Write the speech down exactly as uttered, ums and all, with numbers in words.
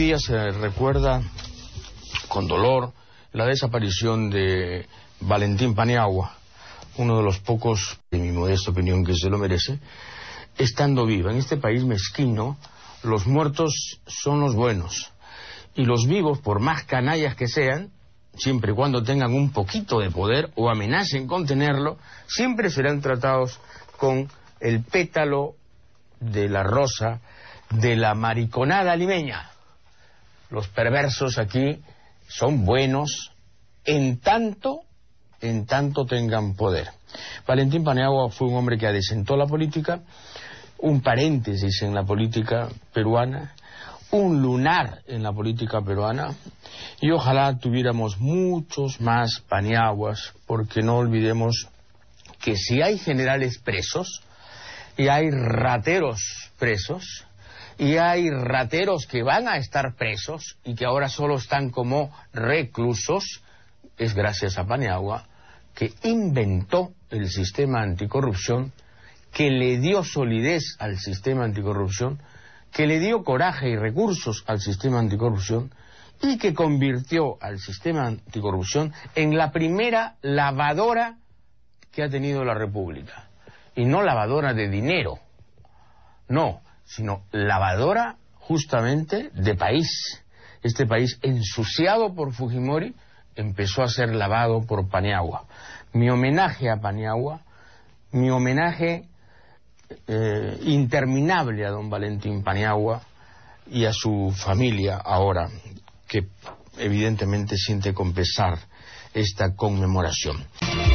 día se recuerda con dolor la desaparición de Valentín Paniagua, uno de los pocos, en mi modesta opinión, que se lo merece, estando vivo. En este país mezquino, los muertos son los buenos, y los vivos, por más canallas que sean, siempre y cuando tengan un poquito de poder o amenacen con tenerlo, siempre serán tratados con el pétalo de la rosa de la mariconada limeña. Los perversos aquí son buenos en tanto, en tanto tengan poder. Valentín Paniagua fue un hombre que adesentó la política, un paréntesis en la política peruana, un lunar en la política peruana, y ojalá tuviéramos muchos más Paniaguas, porque no olvidemos que si hay generales presos, y hay rateros presos, y hay rateros que van a estar presos, y que ahora solo están como reclusos, es gracias a Paniagua, que inventó el sistema anticorrupción, que le dio solidez al sistema anticorrupción, que le dio coraje y recursos al sistema anticorrupción, y que convirtió al sistema anticorrupción en la primera lavadora que ha tenido la República. Y no lavadora de dinero, no, sino lavadora justamente de país. Este país, ensuciado por Fujimori, empezó a ser lavado por Paniagua. Mi homenaje a Paniagua, mi homenaje eh, interminable a don Valentín Paniagua y a su familia ahora, que evidentemente siente con pesar esta conmemoración.